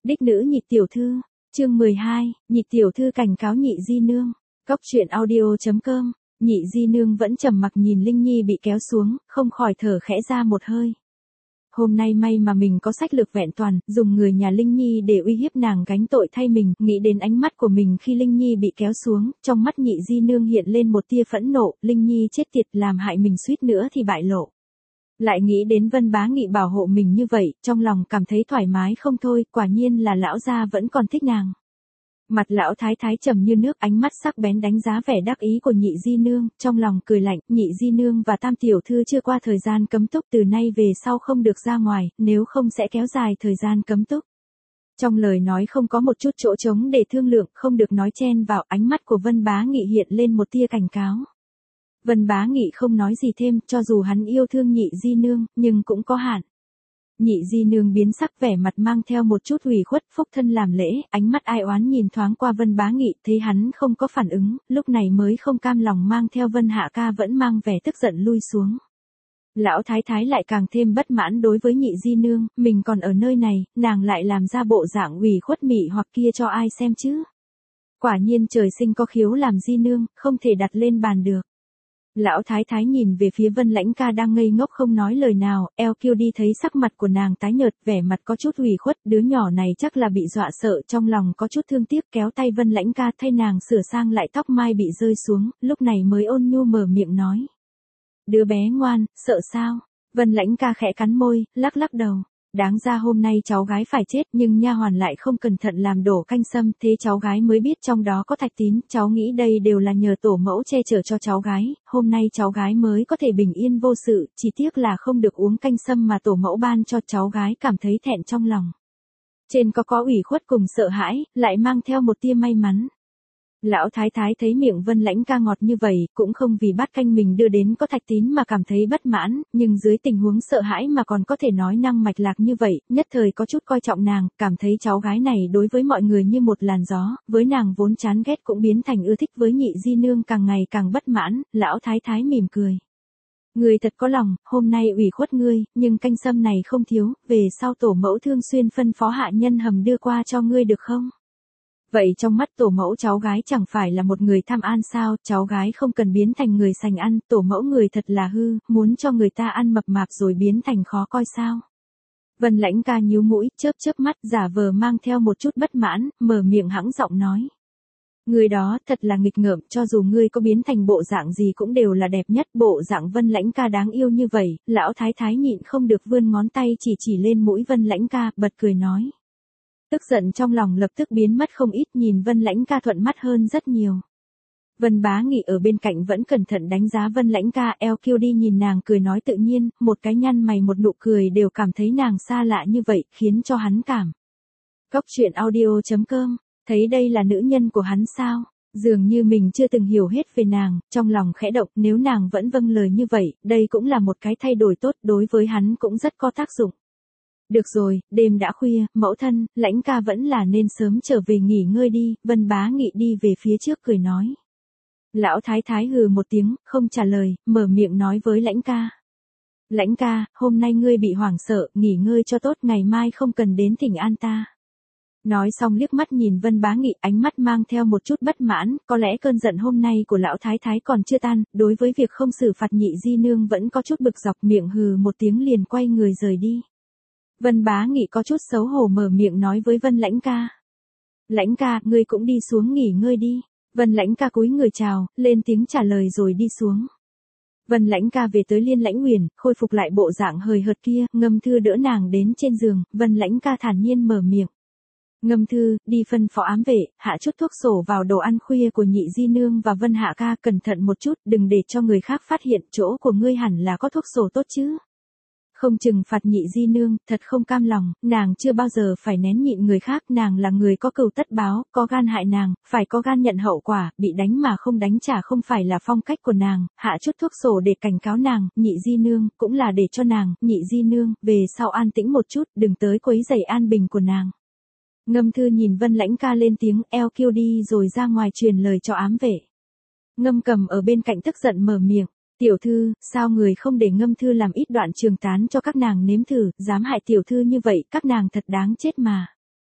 Đích nữ nhị tiểu thư, chương 12, nhị tiểu thư cảnh cáo nhị di nương. Cốc truyện audio.com. Nhị di nương vẫn trầm mặc nhìn Linh Nhi bị kéo xuống, không khỏi thở khẽ ra một hơi. Hôm nay may mà mình có sách lược vẹn toàn, dùng người nhà Linh Nhi để uy hiếp nàng gánh tội thay mình, nghĩ đến ánh mắt của mình khi Linh Nhi bị kéo xuống, trong mắt nhị di nương hiện lên một tia phẫn nộ, Linh Nhi chết tiệt làm hại mình suýt nữa thì bại lộ. Lại nghĩ đến Vân Bá Nghị bảo hộ mình như vậy, trong lòng cảm thấy thoải mái không thôi, quả nhiên là lão gia vẫn còn thích nàng. Mặt lão thái thái trầm như nước, ánh mắt sắc bén đánh giá vẻ đắc ý của nhị di nương, trong lòng cười lạnh, nhị di nương và tam tiểu thư chưa qua thời gian cấm túc, từ nay về sau không được ra ngoài, nếu không sẽ kéo dài thời gian cấm túc. Trong lời nói không có một chút chỗ trống để thương lượng, không được nói chen vào, ánh mắt của Vân Bá Nghị hiện lên một tia cảnh cáo. Vân Bá Nghị không nói gì thêm, cho dù hắn yêu thương nhị di nương, nhưng cũng có hạn. Nhị di nương biến sắc, vẻ mặt mang theo một chút ủy khuất, phúc thân làm lễ, ánh mắt ai oán nhìn thoáng qua Vân Bá Nghị, thấy hắn không có phản ứng, lúc này mới không cam lòng mang theo Vân Hạ Ca vẫn mang vẻ tức giận lui xuống. Lão thái thái lại càng thêm bất mãn đối với nhị di nương, mình còn ở nơi này, nàng lại làm ra bộ dạng ủy khuất mị hoặc kia cho ai xem chứ. Quả nhiên trời sinh có khiếu làm di nương, không thể đặt lên bàn được. Lão thái thái nhìn về phía Vân Lãnh Ca đang ngây ngốc không nói lời nào, eo kiêu đi thấy sắc mặt của nàng tái nhợt, vẻ mặt có chút ủy khuất, đứa nhỏ này chắc là bị dọa sợ, trong lòng có chút thương tiếc, kéo tay Vân Lãnh Ca thay nàng sửa sang lại tóc mai bị rơi xuống, lúc này mới ôn nhu mở miệng nói. Đứa bé ngoan, sợ sao? Vân Lãnh Ca khẽ cắn môi, lắc lắc đầu. Đáng ra hôm nay cháu gái phải chết, nhưng nha hoàn lại không cẩn thận làm đổ canh sâm, thế cháu gái mới biết trong đó có thạch tín, cháu nghĩ đây đều là nhờ tổ mẫu che chở cho cháu gái, hôm nay cháu gái mới có thể bình yên vô sự, chỉ tiếc là không được uống canh sâm mà tổ mẫu ban cho, cháu gái cảm thấy thẹn trong lòng. Trên có ủy khuất cùng sợ hãi, lại mang theo một tia may mắn. Lão thái thái thấy miệng Vân Lãnh Ca ngọt như vậy, cũng không vì bát canh mình đưa đến có thạch tín mà cảm thấy bất mãn, nhưng dưới tình huống sợ hãi mà còn có thể nói năng mạch lạc như vậy, nhất thời có chút coi trọng nàng, cảm thấy cháu gái này đối với mọi người như một làn gió, với nàng vốn chán ghét cũng biến thành ưa thích, với nhị di nương càng ngày càng bất mãn, lão thái thái mỉm cười. Ngươi thật có lòng, hôm nay ủy khuất ngươi, nhưng canh sâm này không thiếu, về sau tổ mẫu thường xuyên phân phó hạ nhân hầm đưa qua cho ngươi được không? Vậy trong mắt tổ mẫu cháu gái chẳng phải là một người tham ăn sao, cháu gái không cần biến thành người sành ăn, tổ mẫu người thật là hư, muốn cho người ta ăn mập mạp rồi biến thành khó coi sao. Vân Lãnh Ca nhíu mũi, chớp chớp mắt, giả vờ mang theo một chút bất mãn, mở miệng hãng giọng nói. Người đó thật là nghịch ngợm, cho dù ngươi có biến thành bộ dạng gì cũng đều là đẹp nhất, bộ dạng Vân Lãnh Ca đáng yêu như vậy, lão thái thái nhịn không được vươn ngón tay chỉ lên mũi Vân Lãnh Ca, bật cười nói. Tức giận trong lòng lập tức biến mất không ít, nhìn Vân Lãnh Ca thuận mắt hơn rất nhiều. Vân Bá Nghị ở bên cạnh vẫn cẩn thận đánh giá Vân Lãnh Ca, eo kiêu đi nhìn nàng cười nói tự nhiên, một cái nhăn mày một nụ cười đều cảm thấy nàng xa lạ như vậy, khiến cho hắn cảm. Cốc truyện audio.com, thấy đây là nữ nhân của hắn sao? Dường như mình chưa từng hiểu hết về nàng, trong lòng khẽ động, nếu nàng vẫn vâng lời như vậy, đây cũng là một cái thay đổi tốt, đối với hắn cũng rất có tác dụng. Được rồi, đêm đã khuya, mẫu thân, Lãnh Ca vẫn là nên sớm trở về nghỉ ngơi đi, Vân Bá Nghị đi về phía trước cười nói. Lão thái thái hừ một tiếng, không trả lời, mở miệng nói với Lãnh Ca. Lãnh Ca, hôm nay ngươi bị hoảng sợ, nghỉ ngơi cho tốt, ngày mai không cần đến thỉnh an ta. Nói xong liếc mắt nhìn Vân Bá Nghị, ánh mắt mang theo một chút bất mãn, có lẽ cơn giận hôm nay của lão thái thái còn chưa tan, đối với việc không xử phạt nhị di nương vẫn có chút bực dọc, miệng hừ một tiếng liền quay người rời đi. Vân Bá Nghị có chút xấu hổ mở miệng nói với Vân Lãnh Ca. Lãnh Ca, ngươi cũng đi xuống nghỉ ngơi đi. Vân Lãnh Ca cúi người chào, lên tiếng trả lời rồi đi xuống. Vân Lãnh Ca về tới Liên Lãnh Uyển, khôi phục lại bộ dạng hời hợt kia, Ngâm Thư đỡ nàng đến trên giường, Vân Lãnh Ca thản nhiên mở miệng. Ngâm Thư, đi phân phó ám vệ, hạ chút thuốc sổ vào đồ ăn khuya của nhị di nương và Vân Hạ Ca, cẩn thận một chút, đừng để cho người khác phát hiện, chỗ của ngươi hẳn là có thuốc sổ tốt chứ. Không trừng phạt nhị di nương, thật không cam lòng, nàng chưa bao giờ phải nén nhịn người khác, nàng là người có cừu tất báo, có gan hại nàng, phải có gan nhận hậu quả, bị đánh mà không đánh trả không phải là phong cách của nàng, hạ chút thuốc sổ để cảnh cáo nàng, nhị di nương, cũng là để cho nàng, nhị di nương, về sau an tĩnh một chút, đừng tới quấy rầy an bình của nàng. Ngâm Thư nhìn Vân Lãnh Ca lên tiếng, eo kiêu đi rồi ra ngoài truyền lời cho ám vệ. Ngâm Cầm ở bên cạnh tức giận mở miệng. Tiểu thư, sao người không để Ngâm Thư làm ít đoạn trường tán cho các nàng nếm thử, dám hại tiểu thư như vậy, các nàng thật đáng chết mà.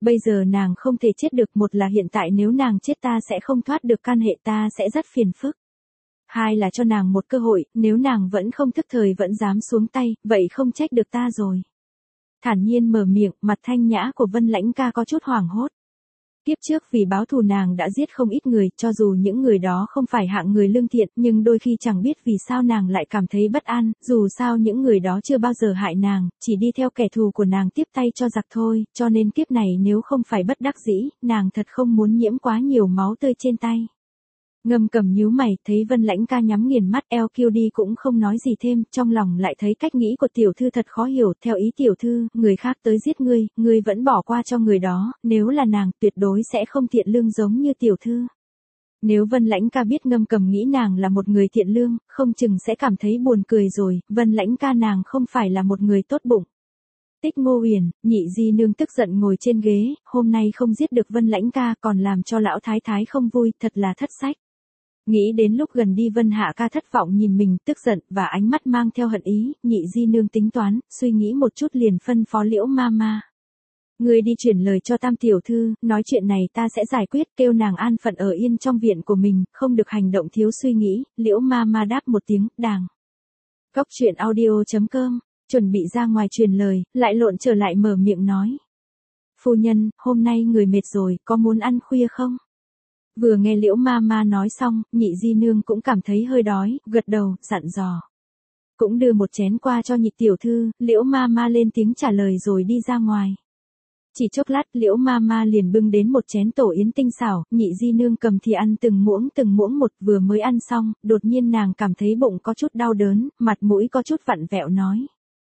Bây giờ nàng không thể chết được, một là hiện tại nếu nàng chết ta sẽ không thoát được can hệ, ta sẽ rất phiền phức. Hai là cho nàng một cơ hội, nếu nàng vẫn không thức thời vẫn dám xuống tay, vậy không trách được ta rồi. Thản nhiên mở miệng, mặt thanh nhã của Vân Lãnh ca có chút hoảng hốt. Kiếp trước vì báo thù nàng đã giết không ít người, cho dù những người đó không phải hạng người lương thiện, nhưng đôi khi chẳng biết vì sao nàng lại cảm thấy bất an, dù sao những người đó chưa bao giờ hại nàng, chỉ đi theo kẻ thù của nàng tiếp tay cho giặc thôi, cho nên kiếp này nếu không phải bất đắc dĩ, nàng thật không muốn nhiễm quá nhiều máu tươi trên tay. Ngâm Cầm nhíu mày, thấy Vân Lãnh ca nhắm nghiền mắt, eo kiêu đi cũng không nói gì thêm, trong lòng lại thấy cách nghĩ của tiểu thư thật khó hiểu, theo ý tiểu thư, người khác tới giết ngươi vẫn bỏ qua cho người đó, nếu là nàng, tuyệt đối sẽ không thiện lương giống như tiểu thư. Nếu Vân Lãnh ca biết Ngâm Cầm nghĩ nàng là một người thiện lương, không chừng sẽ cảm thấy buồn cười rồi, Vân Lãnh ca nàng không phải là một người tốt bụng. Tích Ngô Huyền, Nhị di nương tức giận ngồi trên ghế, hôm nay không giết được Vân Lãnh ca còn làm cho lão thái thái không vui, thật là thất sách. Nghĩ đến lúc gần đi Vân Hạ ca thất vọng nhìn mình, tức giận, và ánh mắt mang theo hận ý, Nhị di nương tính toán, suy nghĩ một chút liền phân phó Liễu ma ma. Người đi chuyển lời cho Tam tiểu thư, nói chuyện này ta sẽ giải quyết, kêu nàng an phận ở yên trong viện của mình, không được hành động thiếu suy nghĩ, Liễu ma ma đáp một tiếng, đàng. Cốc truyện audio.com, chuẩn bị ra ngoài truyền lời, lại lộn trở lại mở miệng nói. Phu nhân, hôm nay người mệt rồi, có muốn ăn khuya không? Vừa nghe Liễu ma ma nói xong, Nhị di nương cũng cảm thấy hơi đói, gật đầu, dặn dò. Cũng đưa một chén qua cho Nhị tiểu thư, Liễu ma ma lên tiếng trả lời rồi đi ra ngoài. Chỉ chốc lát Liễu ma ma liền bưng đến một chén tổ yến tinh xảo, Nhị di nương cầm thì ăn từng muỗng một, vừa mới ăn xong, đột nhiên nàng cảm thấy bụng có chút đau đớn, mặt mũi có chút vặn vẹo nói.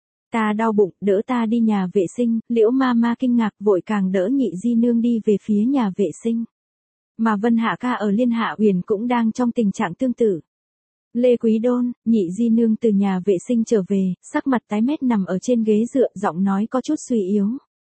Ta đau bụng, đỡ ta đi nhà vệ sinh, Liễu ma ma kinh ngạc vội càng đỡ Nhị di nương đi về phía nhà vệ sinh. Mà Vân Hạ ca ở Liên Hạ Uyển cũng đang trong tình trạng tương tự. Lê Quý Đôn, Nhị di nương từ nhà vệ sinh trở về, sắc mặt tái mét nằm ở trên ghế dựa, giọng nói có chút suy yếu.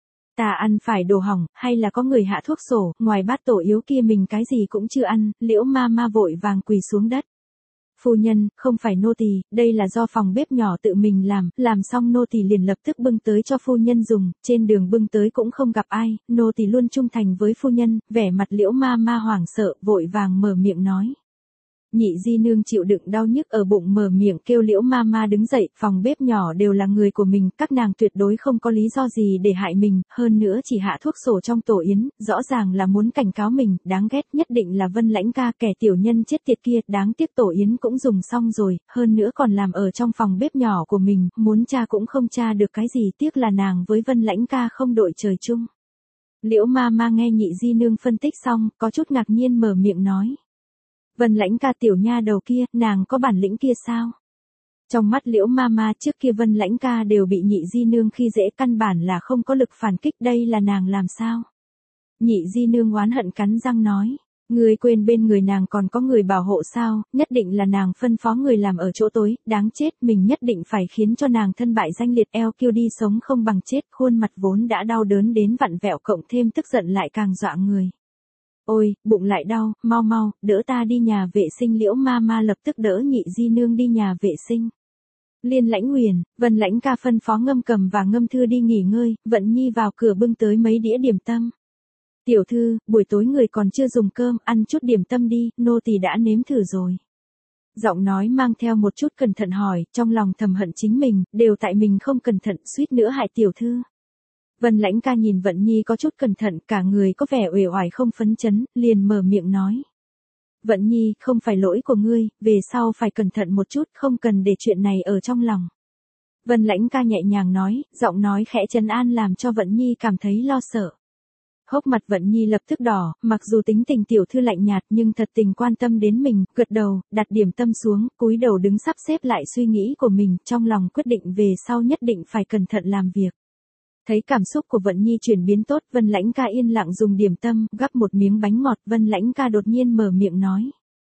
Ta ăn phải đồ hỏng, hay là có người hạ thuốc sổ, ngoài bát tổ yếu kia mình cái gì cũng chưa ăn, Liễu ma ma vội vàng quỳ xuống đất. Phu nhân, không phải nô tỳ, đây là do phòng bếp nhỏ tự mình làm xong nô tỳ liền lập tức bưng tới cho phu nhân dùng, trên đường bưng tới cũng không gặp ai, nô tỳ luôn trung thành với phu nhân, vẻ mặt Liễu ma ma hoảng sợ, vội vàng mở miệng nói. Nhị di nương chịu đựng đau nhức ở bụng mở miệng kêu Liễu ma ma đứng dậy, phòng bếp nhỏ đều là người của mình, các nàng tuyệt đối không có lý do gì để hại mình, hơn nữa chỉ hạ thuốc sổ trong tổ yến, rõ ràng là muốn cảnh cáo mình, đáng ghét, nhất định là Vân Lãnh ca, kẻ tiểu nhân chết tiệt kia, đáng tiếc tổ yến cũng dùng xong rồi, hơn nữa còn làm ở trong phòng bếp nhỏ của mình, muốn tra cũng không tra được cái gì, tiếc là nàng với Vân Lãnh ca không đội trời chung. Liễu ma ma nghe Nhị di nương phân tích xong, có chút ngạc nhiên mở miệng nói. Vân Lãnh ca tiểu nha đầu kia, nàng có bản lĩnh kia sao? Trong mắt Liễu ma ma trước kia Vân Lãnh ca đều bị Nhị di nương khi dễ, căn bản là không có lực phản kích, đây là nàng làm sao? Nhị di nương oán hận cắn răng nói. Ngươi quên bên người nàng còn có người bảo hộ sao, nhất định là nàng phân phó người làm ở chỗ tối, đáng chết, mình nhất định phải khiến cho nàng thân bại danh liệt, eo kiêu đi sống không bằng chết, khuôn mặt vốn đã đau đớn đến vặn vẹo cộng thêm tức giận lại càng dọa người. Ôi, bụng lại đau, mau, đỡ ta đi nhà vệ sinh, Liễu ma ma lập tức đỡ Nhị di nương đi nhà vệ sinh. Liên Lãnh Huyền, Vân Lãnh ca phân phó Ngâm Cầm và Ngâm Thư đi nghỉ ngơi, Vận Nhi vào cửa bưng tới mấy đĩa điểm tâm. Tiểu thư, buổi tối người còn chưa dùng cơm, ăn chút điểm tâm đi, nô tỳ đã nếm thử rồi. Giọng nói mang theo một chút cẩn thận hỏi, trong lòng thầm hận chính mình, đều tại mình không cẩn thận, suýt nữa hại tiểu thư. Vân Lãnh ca nhìn Vận Nhi có chút cẩn thận, cả người có vẻ uể oải không phấn chấn, liền mở miệng nói. Vận Nhi, không phải lỗi của ngươi, về sau phải cẩn thận một chút, không cần để chuyện này ở trong lòng. Vân Lãnh ca nhẹ nhàng nói, giọng nói khẽ trấn an làm cho Vận Nhi cảm thấy lo sợ. Hốc mặt Vận Nhi lập tức đỏ, mặc dù tính tình tiểu thư lạnh nhạt nhưng thật tình quan tâm đến mình, gật đầu, đặt điểm tâm xuống, cúi đầu đứng sắp xếp lại suy nghĩ của mình, trong lòng quyết định về sau nhất định phải cẩn thận làm việc. Thấy cảm xúc của Vận Nhi chuyển biến tốt, Vân Lãnh ca yên lặng dùng điểm tâm, gắp một miếng bánh ngọt, Vân Lãnh ca đột nhiên mở miệng nói.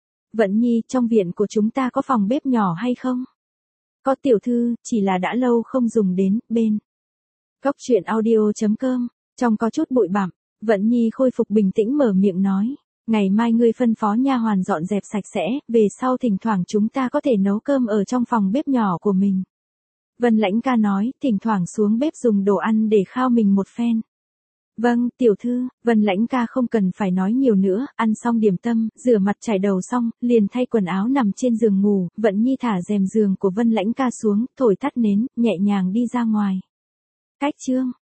Vận Nhi, trong viện của chúng ta có phòng bếp nhỏ hay không? Có tiểu thư, chỉ là đã lâu không dùng đến, bên. Cốc truyện audio.com, trong có chút bụi bặm, Vận Nhi khôi phục bình tĩnh mở miệng nói. Ngày mai ngươi phân phó nha hoàn dọn dẹp sạch sẽ, về sau thỉnh thoảng chúng ta có thể nấu cơm ở trong phòng bếp nhỏ của mình. Vân Lãnh ca nói, thỉnh thoảng xuống bếp dùng đồ ăn để khao mình một phen. Vâng, tiểu thư, Vân Lãnh ca không cần phải nói nhiều nữa, ăn xong điểm tâm, rửa mặt chải đầu xong, liền thay quần áo nằm trên giường ngủ, Vận Nhi thả rèm giường của Vân Lãnh ca xuống, thổi tắt nến, nhẹ nhàng đi ra ngoài. Cách chương